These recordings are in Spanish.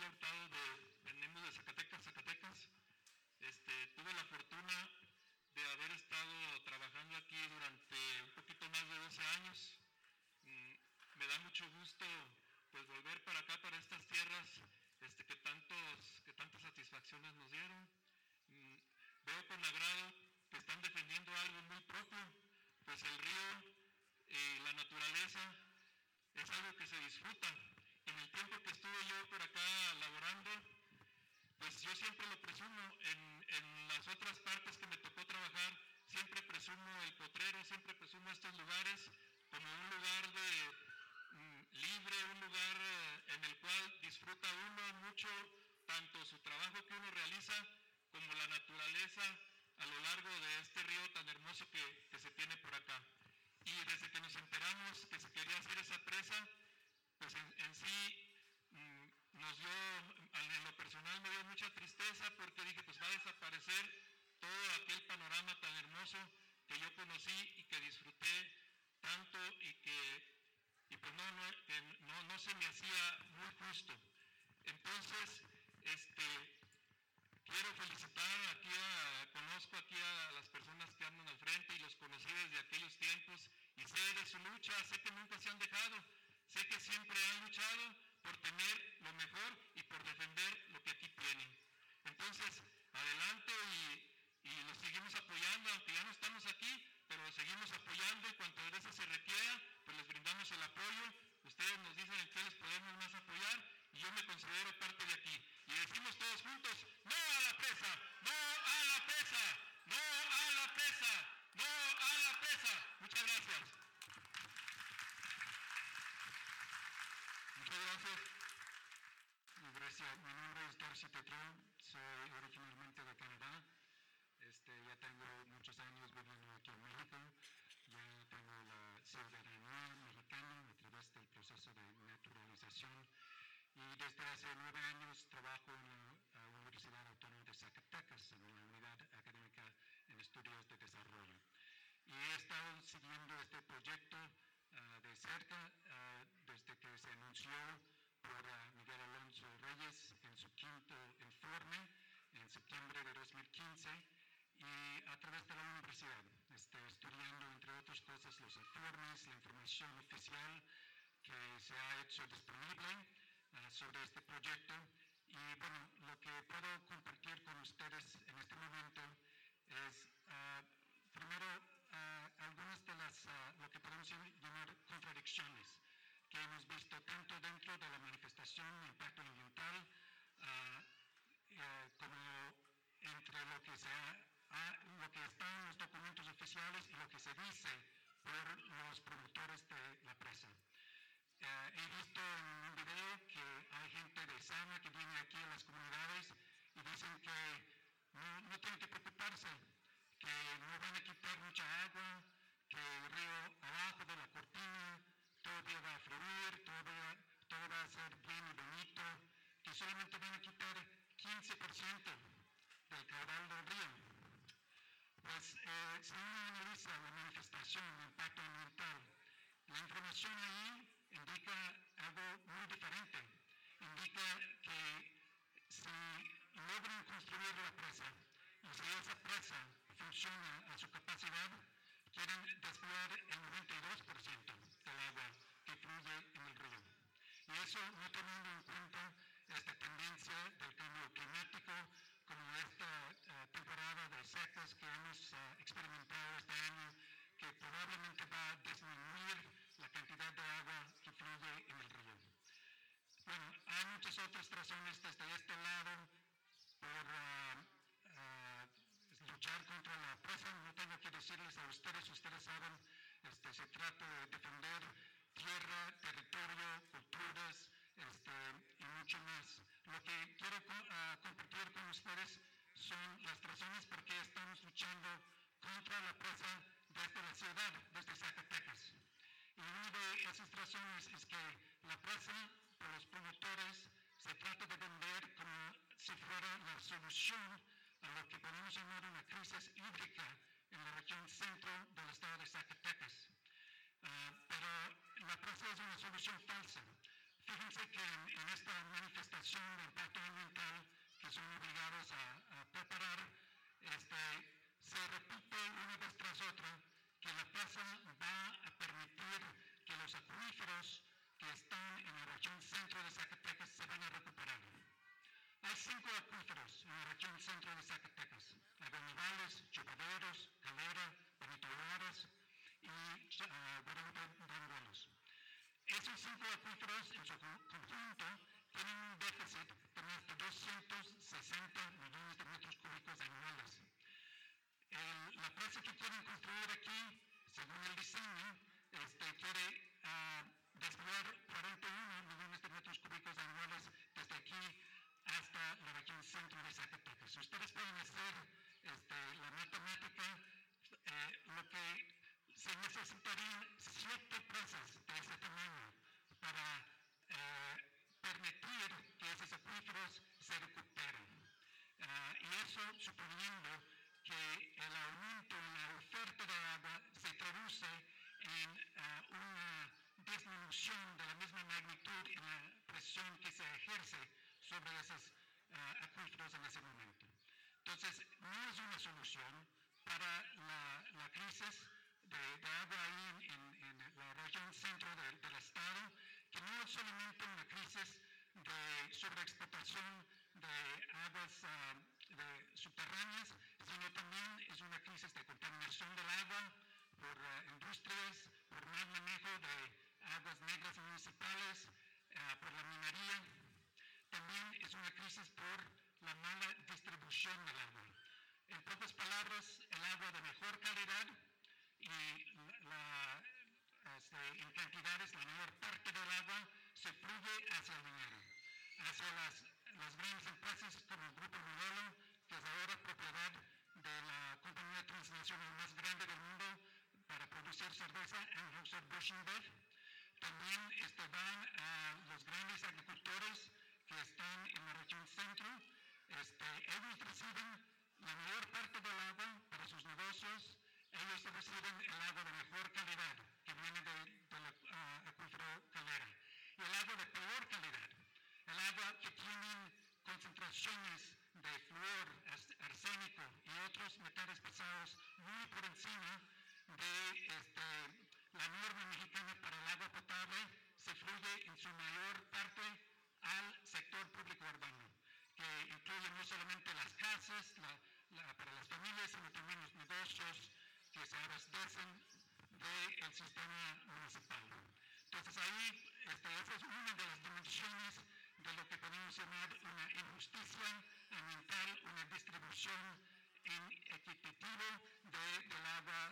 Hurtado, venimos de Zacatecas. Tuve la fortuna de haber estado trabajando aquí durante un poquito más de 12 años. Me da mucho gusto pues volver para acá, para estas tierras que tantas satisfacciones nos dieron. Veo con agrado que están defendiendo algo muy propio, pues el río y la naturaleza es algo que se disfruta. En el tiempo que estuve yo por acá laborando, pues yo siempre lo presumo, en las otras partes que me tocó trabajar, siempre presumo el potrero, siempre presumo estos lugares como un lugar libre, un lugar en el cual disfruta uno mucho, tanto su trabajo que uno realiza, como la naturaleza a lo largo de este río tan hermoso que se tiene por acá. Y desde que nos enteramos que se quería hacer esa presa, pues en sí nos dio, en lo personal me dio mucha tristeza, porque dije, pues va a desaparecer todo aquel panorama tan hermoso que yo conocí y que disfruté tanto y pues no se me hacía muy justo. Entonces, quiero felicitar conozco aquí a las personas que andan al frente y los conocí desde aquellos tiempos y sé de su lucha, sé que nunca se han dejado, sé que siempre han luchado por tener lo mejor y por defender lo que aquí tienen. Entonces, adelante y los seguimos apoyando, aunque ya no estamos aquí, pero los seguimos apoyando y cuantas veces se requiera, pues les brindamos el apoyo. Ustedes nos dicen en qué les podemos más apoyar y yo me considero parte de aquí. Y decimos todos juntos, ¡no a la presa! ¡No a la presa! ¡No a la presa! ¡No a la presa! Muchas gracias. Muchas gracias. Gracias. Mi nombre es Darcy Tetrón, soy originalmente de Canadá. Ya tengo muchos años viviendo aquí en México. Ya tengo la ciudadanía mexicana a través del proceso de naturalización. Y desde hace 9 años trabajo en la Universidad Autónoma de Zacatecas, en la Unidad Académica en Estudios de Desarrollo. Y he estado siguiendo este proyecto de cerca desde que se anunció por Miguel Alonso Reyes en su 5º informe en septiembre de 2015 y a través de la universidad, estudiando entre otras cosas los informes, la información oficial que se ha hecho disponible sobre este proyecto. Y bueno, lo que puedo compartir con ustedes en este momento es primero algunas de lo que podemos llamar contradicciones que hemos visto tanto dentro de la manifestación de impacto ambiental como entre lo que está en los documentos oficiales y lo que se dice por los promotores de la presa. He visto en un video que hay gente de Sama que viene aquí a las comunidades y dicen que no tienen que preocuparse, que no van a quitar mucha agua, que el río abajo de la cortina todavía va a fluir, todo va a ser bien y bonito, que solamente van a quitar 15% del caudal del río. Pues si uno analiza la manifestación de impacto ambiental, la información ahí indica algo muy diferente. Indica que si logran construir la presa y si esa presa funciona a su capacidad, quieren desviar el 92% del agua que fluye en el río. Y eso no teniendo en cuenta esta tendencia del cambio climático, como esta temporada de secas que hemos experimentado este año, que probablemente va a disminuir la cantidad de agua que fluye en el río. Bueno, hay muchas otras razones desde este lado por luchar contra la presa. No tengo que decirles a ustedes saben, se trata de defender tierra, territorio, culturas y mucho más. Lo que quiero compartir con ustedes son las razones por qué estamos luchando contra la presa desde la ciudad, desde Zacatecas. Y una de esas razones es que la presa, por los promotores, se trata de vender como si fuera la solución a lo que podemos llamar una crisis hídrica en la región centro del estado de Zacatecas. Pero la presa es una solución falsa. Fíjense fíjense que en esta manifestación de impacto ambiental que son obligados a preparar, se repite una vez tras otra que la presa va a permitir que los acuíferos que están en la región centro de Zacatecas se van a recuperar. Hay 5 acuíferos en la región centro de Zacatecas: Aguanavales, Chupaderos, Calera, Benito Juárez y Guadalupe Ranguelos. Esos 5 acuíferos en su conjunto tienen un déficit de más de 260 millones de metros cúbicos anuales. La presa que quieren construir aquí, según el diseño, quiere desviar 41 millones de metros cúbicos anuales desde aquí hasta la región centro de Zacatecas. Ustedes pueden hacer la matemática, lo que se necesitarían 7 presas de ese tamaño para permitir que esos acuíferos se recuperen. Y eso suponiendo que el aumento en la oferta de agua se traduce en una disminución de la misma magnitud en la presión que se ejerce sobre esos acuíferos en ese momento. Entonces, no es una solución para la crisis de agua ahí en la región centro del estado, que no es solamente una crisis de sobreexplotación de aguas subterráneas, sino también es una crisis de contaminación del agua por industrias, por mal manejo de aguas negras municipales, por la minería. También es una crisis por la mala distribución del agua. En pocas palabras, el agua de mejor calidad y en cantidades, la mayor parte del agua se fluye hacia el dinero, hacia las grandes empresas como el Grupo Modelo, que es ahora propiedad de la compañía transnacional más grande del mundo para producir cerveza, Anheuser-Busch InBev. También van a los grandes agricultores que están en la región centro. Ellos reciben la mayor parte del agua para sus negocios. Ellos reciben el agua de mejor calidad que viene del acuífero Calera. Y el agua de peor calidad, el agua que tiene concentraciones de flúor, arsénico y otros metales pesados muy por encima de la norma mexicana para el agua potable, se fluye en su mayor parte al sector público urbano, que incluye no solamente las casas para las familias, sino también los negocios que se abastecen del sistema municipal. Entonces ahí, esa es una de las dimensiones de lo que podemos llamar una injusticia ambiental, una distribución equitativa del agua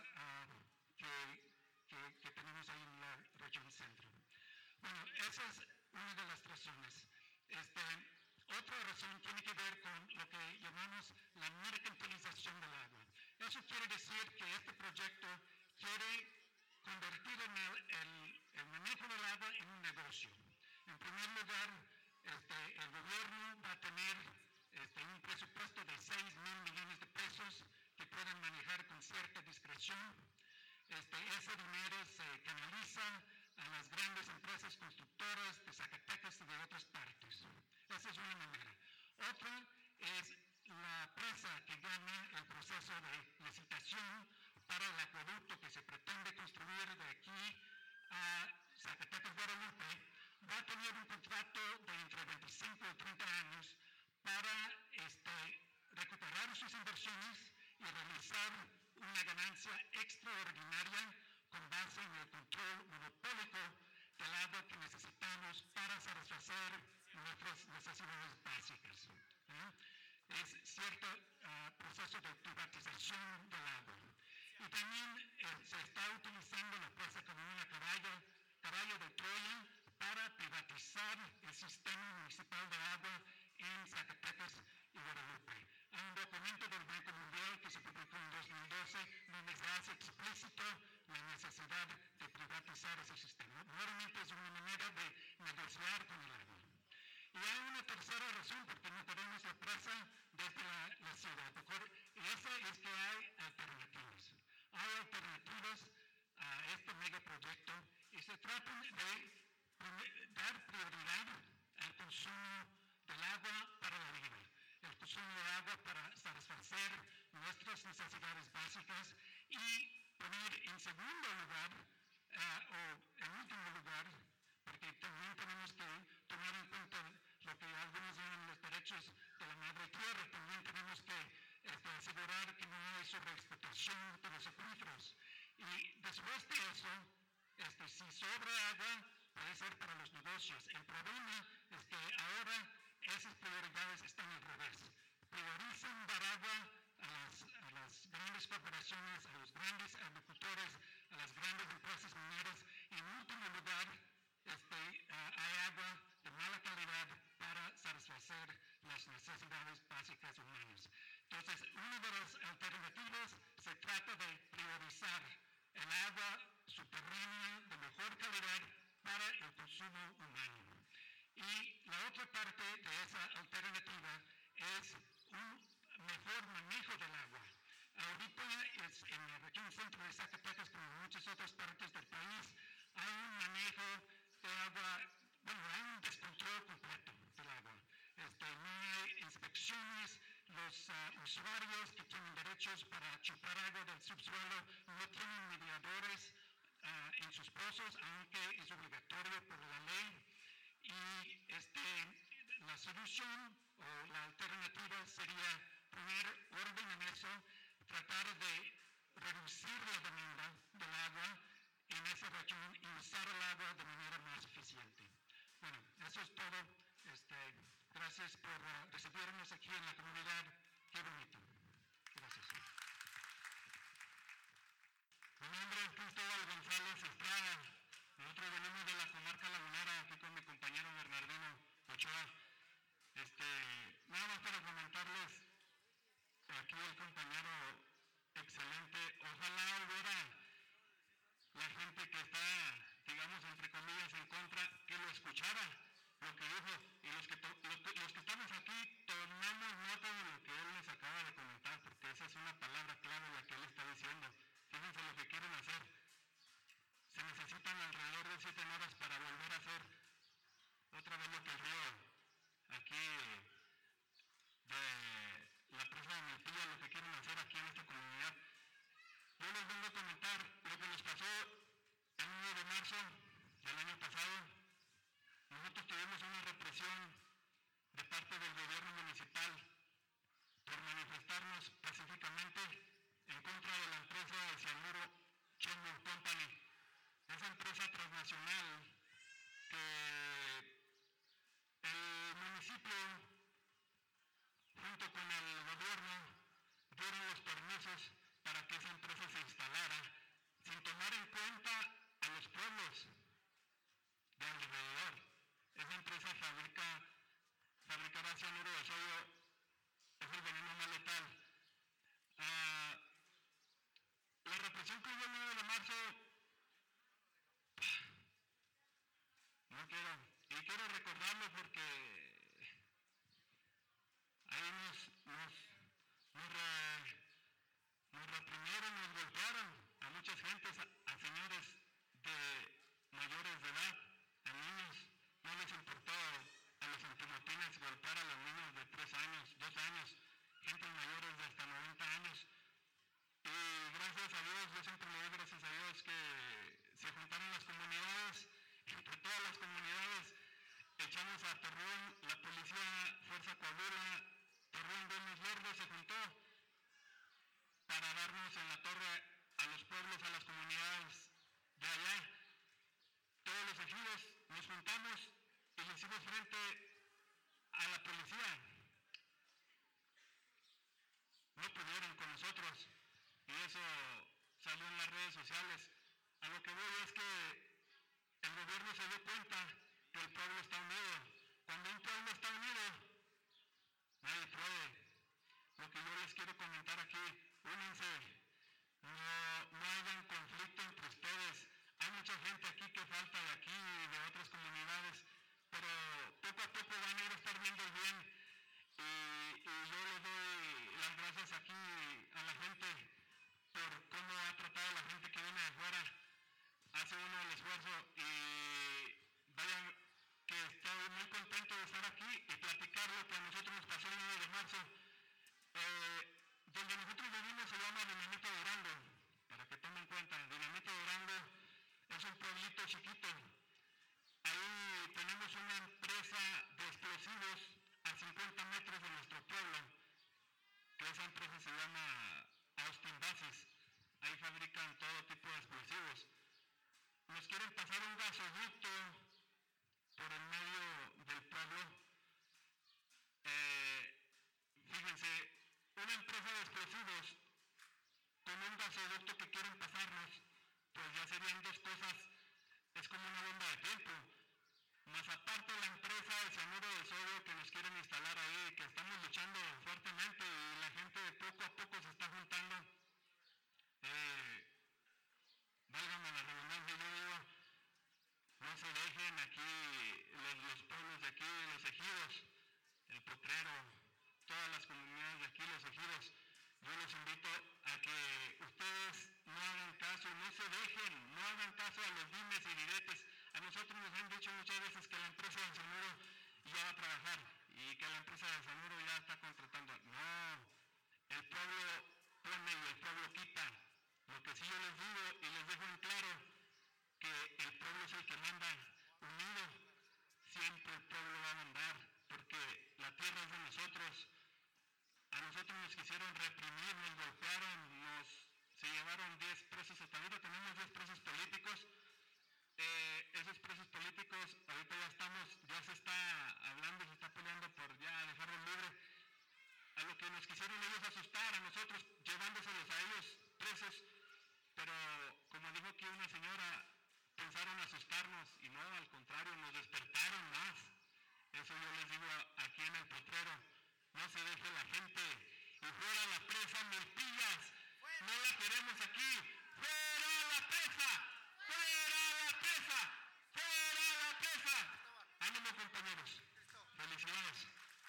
que tenemos ahí en la región centro. Bueno, esa es una de las razones. Otra razón tiene que ver con lo que llamamos la mercantilización del agua. Eso quiere decir que este proyecto quiere convertir el manejo del agua en un negocio. En primer lugar, el gobierno va a tener un presupuesto de 6,000 millones de pesos que pueden manejar con cierta discreción. Ese dinero se canaliza a las grandes empresas constructoras de Zacatecas y de otras partes. Esa es una manera. Otra es la presa que gana el proceso de licitación para el acueducto que se pretende construir de aquí a Zacatecas, Guadalupe. Va a tener un contrato de entre 25 y 30 años para recuperar sus inversiones y realizar una ganancia extraordinaria con base en el control monopólico del agua que necesitamos para satisfacer nuestras necesidades básicas. Es cierto proceso de privatización del agua. Y también se está utilizando la presa como una caballo de Troya para privatizar el sistema municipal de agua en Zacatecas y Guadalupe. Hay un documento del Banco Mundial que se publicó en 2012 donde se hace explícito la necesidad de privatizar ese sistema. Normalmente es una manera de negociar con el agua. Y hay una tercera razón por qué no tenemos la presa desde la ciudad. Y esa es que hay alternativas. Hay alternativas a este megaproyecto y se trata de dar prioridad esas prioridades están al revés. Priorizan dar agua a las grandes corporaciones, a los grandes agricultores, a las grandes empresas mineras, y en último lugar hay agua de mala calidad para satisfacer las necesidades básicas humanas. Entonces, una de las alternativas se trata de priorizar el agua subterránea de mejor calidad para el consumo humano. Y la otra parte de esa alternativa es un mejor manejo del agua. Ahorita en la región centro de Zacatecas, como en muchas otras partes del país, hay un manejo de agua, hay un descontrol completo del agua. No hay inspecciones, los usuarios que tienen derechos para chupar agua del subsuelo no tienen mediadores en sus pozos, aunque es obligatorio por la ley. Y la solución o la alternativa sería poner orden en eso, tratar de reducir la demanda del agua en esa región y usar el agua de manera más eficiente. Bueno, eso es todo. Gracias por recibirnos aquí en la comunidad. Qué bonito. Gracias. Mi nombre es Cristóbal González Estrada. Nosotros venimos de la comarca lagunera, aquí con mi compañero Bernardino Ochoa. Nada más para comentarles, aquí el compañero excelente, ojalá hubiera la gente que está, digamos, entre comillas, en contra, que lo escuchara, lo que dijo, y los que estamos aquí tomamos nota de lo que él les acaba de comentar, porque esa es una palabra clave la que él está diciendo. Fíjense lo que quieren hacer. Se necesitan alrededor de 7 horas para volver a hacer otra vez lo que el río aquí de la presa de Melpilla, lo que quieren hacer aquí en esta comunidad. Yo les vengo a comentar lo que nos pasó el 9 de marzo del año pasado. Nosotros tuvimos una represión de parte del gobierno municipal por manifestarnos pacíficamente en contra de la empresa de cianuro Chemical Company. Esa empresa transnacional que el municipio junto con el gobierno dieron los permisos para que esa empresa se instalara sin tomar en cuenta a los pueblos de alrededor. Esa empresa fabricará cianuro de sodio, es el veneno más letal. La represión que hubo el 9 de marzo, no quiero recordarlo porque ahí nos reprimieron, nos golpearon a muchas gentes, a señores de mayores de edad, a niños. No les importó a los antimotines golpear a los niños de 3 años, 2 años, gentes mayores de hasta 90 años. Y gracias a Dios, yo siempre le doy gracias a Dios que se juntaron las comunidades, entre todas las comunidades echamos a Torreón, la policía, Fuerza Coahuila, Torreón de Los Verdes se juntó para darnos en la torre a los pueblos, a las comunidades de allá. Todos los ejidos nos juntamos y le hicimos frente a la policía. No pudieron con nosotros y eso salió en las redes sociales. A lo que voy es que el gobierno se dio cuenta que el pueblo está unido. Cuando un pueblo está unido, nadie puede. Lo que yo les quiero comentar aquí, únanse, no hagan conflicto entre ustedes. Hay mucha gente aquí que falta de aquí y de otras comunidades, pero ejidos, el Potrero, todas las comunidades de aquí, los ejidos, yo los invito a que ustedes no hagan caso, no se dejen, no hagan caso a los dimes y diretes. A nosotros nos han dicho muchas veces que la empresa de Sanuro ya va a trabajar y que la empresa de Sanuro ya está contratando. No, el pueblo pone y el pueblo quita. Lo que sí yo les digo y les dejo en claro, que el pueblo es el que manda. Unido, siempre el pueblo va a mandar, porque la tierra es de nosotros. A nosotros nos quisieron reprimir, nos golpearon, se llevaron 10 presos, hasta ahorita tenemos 10 presos políticos. Esos presos políticos, ahorita ya se está hablando, se está peleando por ya dejarlos libres. A lo que nos quisieron ellos asustar, a nosotros, llevándoselos a ellos presos, pero como dijo aquí una señora, pensaron asustarnos y no, al contrario, nos despertaron más. Eso yo les digo aquí en el Potrero, no se deje la gente. Y fuera la presa Milpillas, no la queremos aquí. ¡Fuera la presa! ¡Fuera la presa! ¡Fuera la presa! Ánimo, compañeros. Felicidades.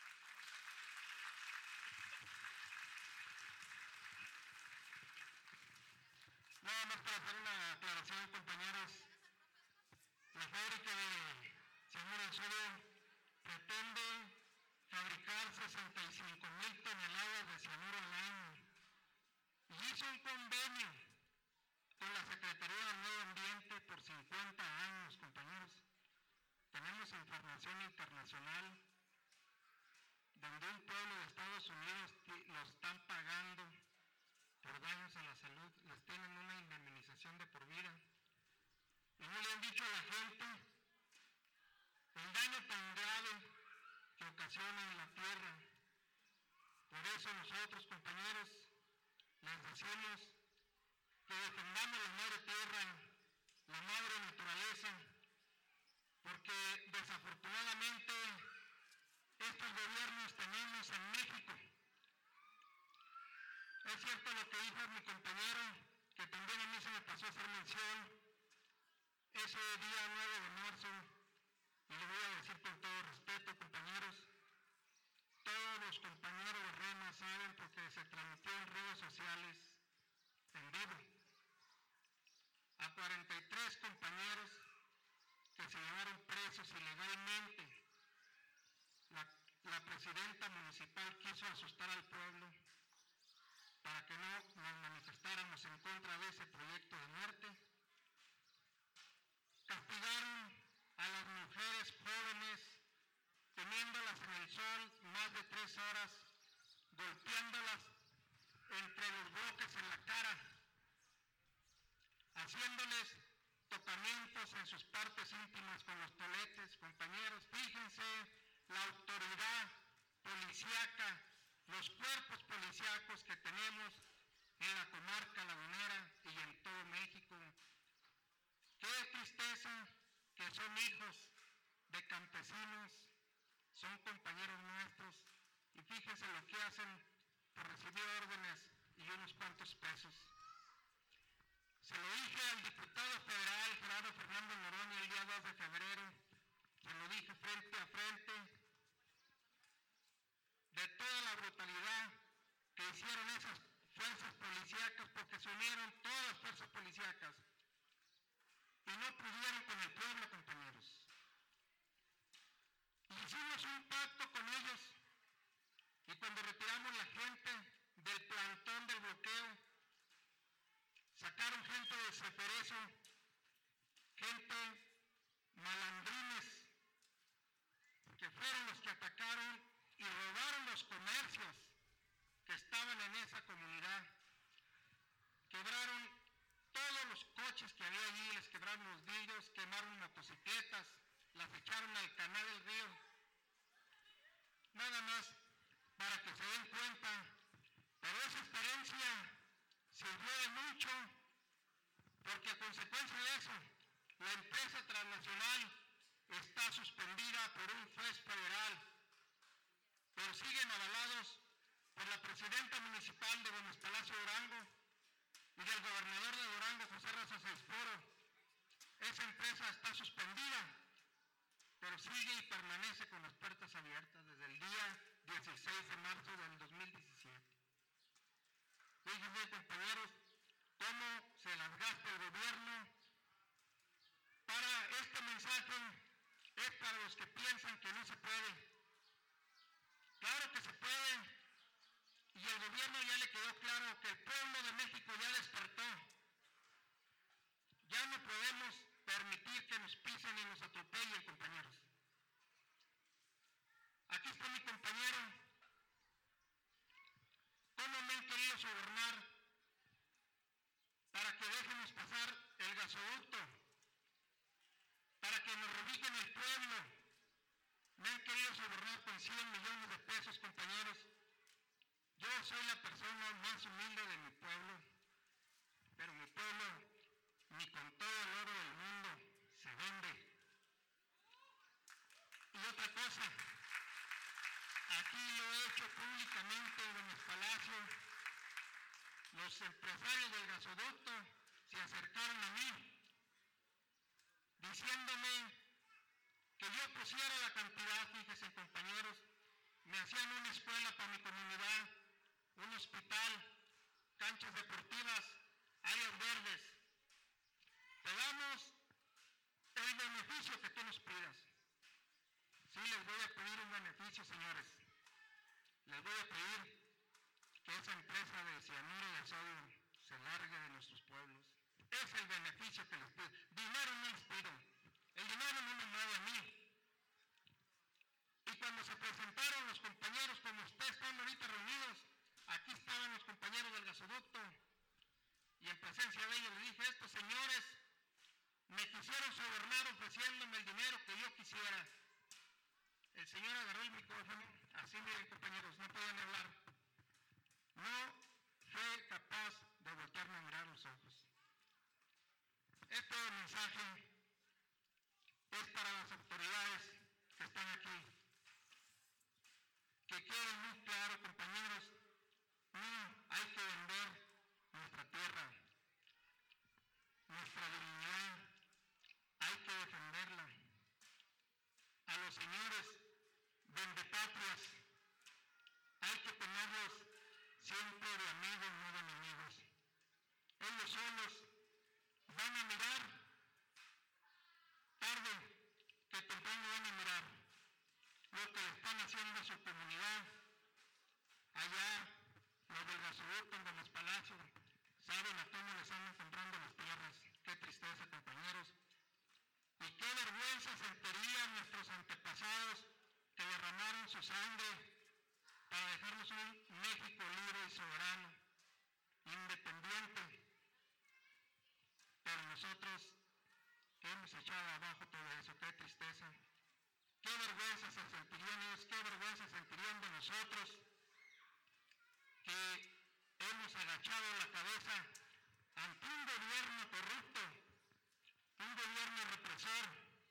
Nada más para hacer una aclaración, compañeros. La fábrica de Sanuro Anzures pretende fabricar 65,000 toneladas de cianuro al año. Y hizo un convenio con la Secretaría del Medio Ambiente por 50 años, compañeros. Tenemos información internacional donde un pueblo de Estados Unidos lo están pagando por daños a la salud, les tienen una indemnización de por vida. Y no le han dicho a la gente el daño tan grave que ocasiona en la tierra. Por eso nosotros, compañeros, les decimos que defendamos la madre tierra, la madre naturaleza, porque desafortunadamente estos gobiernos tenemos en México. Es cierto lo que dijo mi compañero, que también a mí se me pasó a hacer mención, ese día 9 de marzo, y lo voy a decir con todo respeto, compañeros, todos los compañeros de REMA saben porque se transmitió en redes sociales en vivo a 43 compañeros que se llevaron presos ilegalmente. La presidenta municipal quiso asustar al pueblo para que no nos manifestáramos en contra de ese proyecto de muerte. Castigaron a las mujeres jóvenes, teniéndolas en el sol más de 3 horas, golpeándolas entre los bloques en la cara, haciéndoles tocamientos en sus partes íntimas con los toletes. Compañeros, fíjense la autoridad policíaca, los cuerpos policíacos que tenemos en la comarca lagunera y en todo México. Qué tristeza que son hijos de campesinos, son compañeros nuestros, y fíjense lo que hacen por recibir órdenes y unos cuantos pesos. Se lo dije al diputado federal Gerardo Fernández Noroña el día 2 de febrero, se lo dije frente a frente, de toda la brutalidad que hicieron esas fuerzas policíacas, porque se unieron todas las fuerzas policíacas y no pudieron con el pueblo, compañeros. Hicimos un pacto con ellos y cuando retiramos la gente del plantón del bloqueo, sacaron gente de Ceferezo, gente malandrines, que fueron los que atacaron y robaron los comercios que estaban en esa comunidad. Quebraron todos los coches que había allí, les quebraron los vidrios, quemaron motocicletas, las echaron al canal del río. Nada más para que se den cuenta, pero esa experiencia sirvió de mucho, porque a consecuencia de eso, la empresa transnacional está suspendida por un juez federal, pero siguen avalados por la presidenta municipal de Gómez Palacio Durango y del gobernador de Durango, José Razas Aispuro. Esa empresa está suspendida, pero sigue y permanece con las puertas abiertas. en 100 millones de pesos, compañeros. Yo soy la persona más humilde de mi pueblo, pero mi pueblo ni con todo el oro del mundo se vende. Y otra cosa, aquí lo he hecho públicamente en mis palacios. Los empresarios del gasoducto se acercaron a mí diciéndome que yo pusiera la cantidad, fíjense compañeros, me hacían una escuela para mi comunidad, un hospital, canchas deportivas, áreas verdes. Te damos el beneficio que tú nos pidas. Sí, les voy a pedir un beneficio, señores. Les voy a pedir que esa empresa de cianuro de sodio se largue de nuestros pueblos. Es el beneficio que les pido. Dinero no les pido. El dinero no me mueve a mí. Y cuando se presentaron los compañeros, como ustedes están ahorita reunidos, aquí estaban los compañeros del gasoducto, y en presencia de ellos les dije, estos señores me quisieron sobornar ofreciéndome el dinero que yo quisiera. El señor agarró el micrófono, así miren compañeros, no podían hablar. No fue capaz de voltearme a mirar los ojos. Este mensaje es para las autoridades que están aquí. Que quede muy claro, compañeros, no hay que vender nuestra tierra, nuestra dignidad, hay que defenderla. A los señores vendepatrias hay que tenerlos siempre de amigos, no de enemigos. Ellos solos van a mirar, tarde que temprano van a mirar lo que le están haciendo a su comunidad. Allá, los del gasoducto, de los palacios, saben a cómo les andan comprando las tierras. Qué tristeza, compañeros. Y qué vergüenza sentirían nuestros antepasados que derramaron su sangre para dejarnos un México libre y soberano, independiente. Pero nosotros hemos echado abajo todo eso. Qué tristeza. Qué vergüenza se sentirían ellos, qué vergüenza sentirían de nosotros que hemos agachado la cabeza ante un gobierno corrupto, un gobierno represor,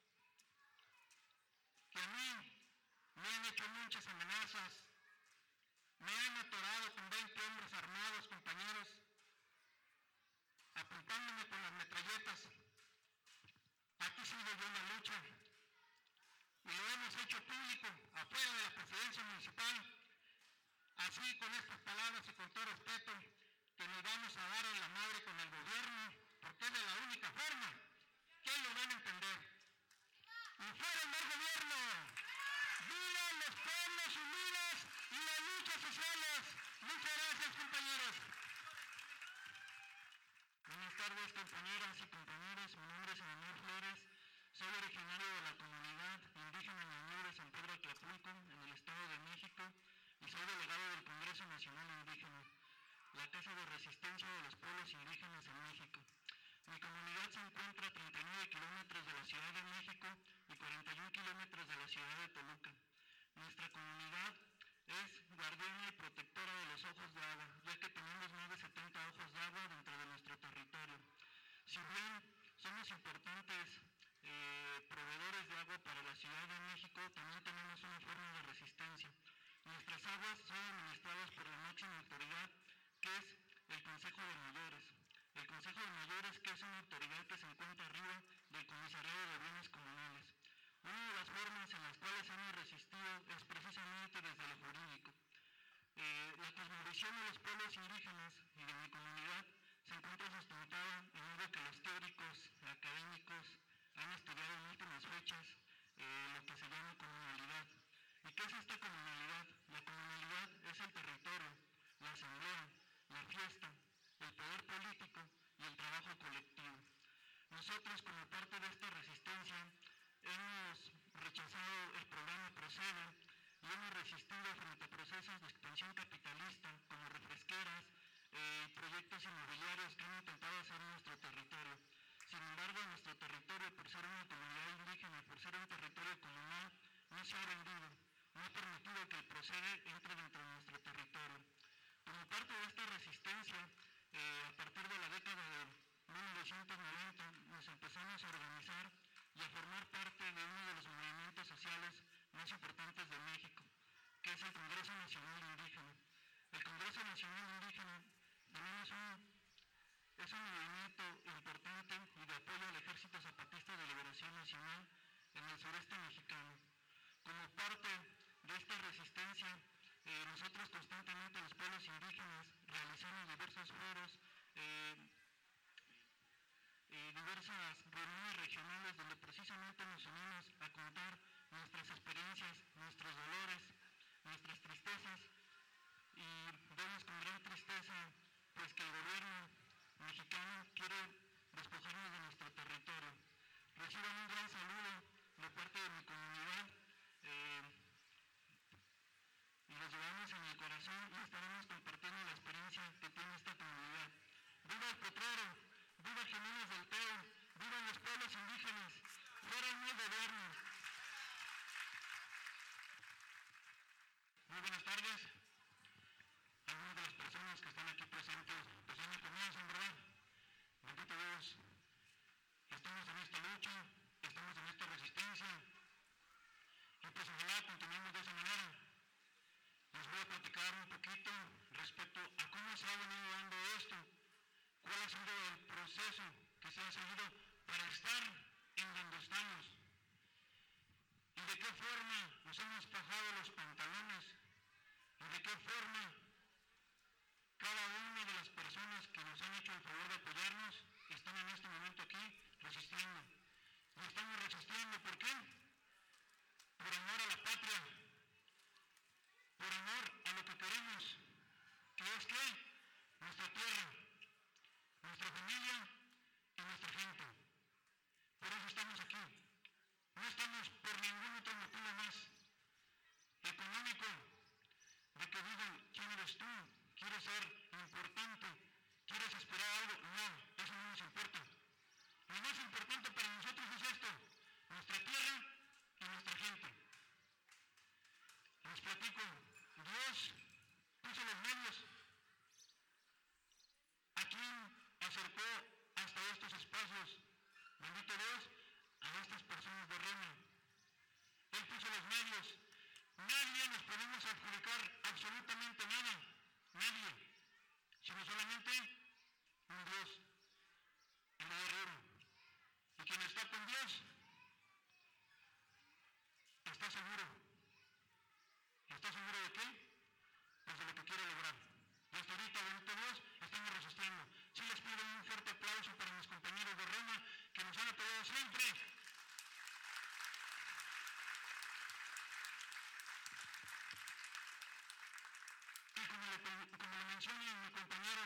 que a mí me han hecho muchas amenazas, me han atorado con 20 hombres armados, compañeros, apuntándome con las metralletas. Aquí sigo yo en la lucha. Y lo hemos hecho público, afuera de la presidencia municipal, así con estas palabras y con todo respeto, que nos vamos a dar en la madre con el gobierno, porque es de la única forma que ellos van a entender. ¡Y fuera el mal gobierno! ¡Vivan los pueblos unidos y las luchas sociales! Muchas gracias, compañeros. Buenas tardes, compañeras y compañeros. Mi nombre es Emanuel Flores. Soy originario de la comunidad indígena Ñañú de San Pedro Atlapulco, en el Estado de México, y soy delegado del Congreso Nacional Indígena, la Casa de Resistencia de los Pueblos Indígenas en México. Mi comunidad se encuentra a 39 kilómetros de la Ciudad de México y 41 kilómetros de la ciudad de Toluca. Nuestra comunidad es guardiana y protectora de los ojos de agua, ya que tenemos más de 70 ojos de agua dentro de nuestro territorio. Si bien somos importantes proveedores de agua para la Ciudad de México, también tenemos una forma de resistencia. Nuestras aguas son administradas por la máxima autoridad, que es el Consejo de Mayores. El Consejo de Mayores, que es una autoridad que se encuentra arriba del Comisariado de Bienes Comunales. Una de las formas en las cuales hemos resistido es precisamente desde lo jurídico. La cosmovisión de los pueblos indígenas y de mi comunidad se encuentra sustentada en algo que los teóricos académicos han estudiado en últimas fechas, lo que se llama comunalidad. ¿Y qué es esta comunalidad? La comunalidad es el territorio, la asamblea, la fiesta, el poder político y el trabajo colectivo. Nosotros, como parte de esta resistencia, hemos rechazado el programa Procede y hemos resistido frente a procesos de expansión capitalista como refresqueras y proyectos inmobiliarios que han intentado hacer nuestro territorio. Sin embargo, nuestro territorio, por ser una comunidad indígena, por ser un territorio comunal, no se ha rendido, no ha permitido impedido que el procede entre dentro de nuestro territorio. Como parte de esta resistencia, a partir de la década de 1990 nos empezamos a organizar y a formar parte de uno de los movimientos sociales más importantes de México, que es el Congreso Nacional Indígena. El Congreso Nacional Indígena también es un movimiento importante y de apoyo al Ejército Zapatista de Liberación Nacional en el sureste mexicano. Como parte de esta resistencia, nosotros constantemente, los pueblos indígenas, realizamos diversos foros, diversas reuniones regionales donde precisamente nos unimos a contar nuestras experiencias, nuestros dolores, nuestras tristezas, y vemos con gran tristeza pues que el gobierno mexicano quiere despojarnos de nuestro territorio. Reciban un gran saludo de parte de mi comunidad, y los llevamos en el corazón y estaremos compartiendo la experiencia que tiene esta comunidad. ¡Viva el Potrero! ¡Viva Jiménez del Teo! ¡Viva los pueblos indígenas! ¡Fuera el nuevo gobierno! Muy buenas tardes. Algunas de las personas que están aquí presentes pues ya me conocen, ¿verdad? Bendito Dios. Estamos en esta lucha, estamos en esta resistencia y pues ojalá continuemos de esa manera. Les voy a platicar un poquito respecto a cómo se ha venido dando esto, cuál ha sido el proceso que se ha seguido para estar en donde estamos y de qué forma nos hemos fajado los pantalones y de qué forma cada una de las personas que nos han hecho el favor de apoyarnos están en este momento aquí resistiendo. Y estamos resistiendo, ¿por qué? Por amor a la patria, por amor a lo que queremos, que es que nuestra tierra, nuestra familia y nuestra gente. Por eso estamos aquí. No estamos por ningún otro motivo más económico, de que digan quién eres tú, quieres ser importante, quieres aspirar a algo. No, eso no nos importa. Lo más importante para nosotros es esto, nuestra tierra y nuestra gente. Les platico, Dios puso los medios. ¿A quién acercó hasta estos espacios? Bendito Dios, a estas personas de Rema. Él puso los medios. Nadie nos podemos adjudicar absolutamente nada. Nadie. Sino solamente un Dios, el guerrero. Y quien está con Dios está seguro. ¿Está seguro de qué? Pues de lo que quiere lograr. Y hasta ahorita, bendito Dios, estamos resistiendo. Sí les pido un fuerte aplauso para mis compañeros de Rema que nos han apoyado siempre. Y como le menciona mi compañero,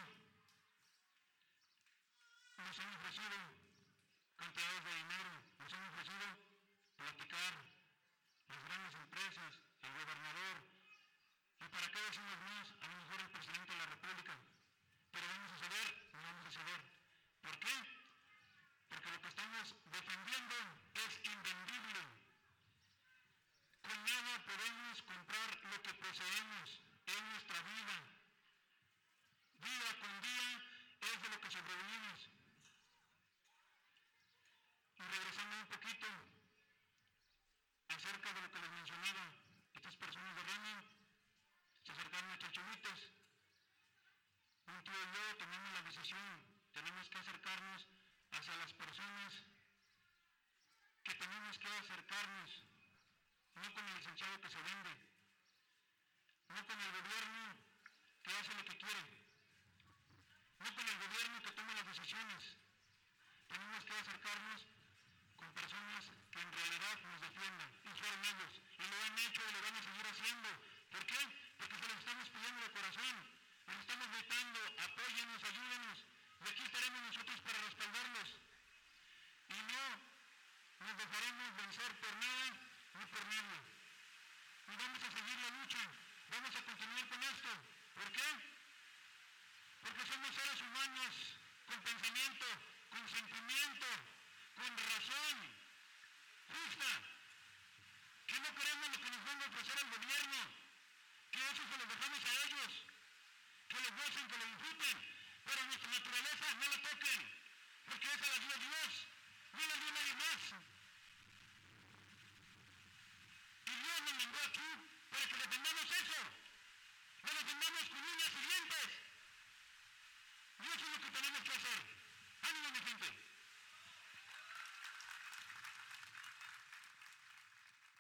nos han ofrecido cantidades de dinero, nos han ofrecido platicar, las grandes empresas, el gobernador, y para qué decimos más, a lo mejor el presidente de la República. Pero vamos a ceder, no vamos a ceder. ¿Por qué? Porque lo que estamos defendiendo es invendible. Con nada podemos comprar lo que poseemos.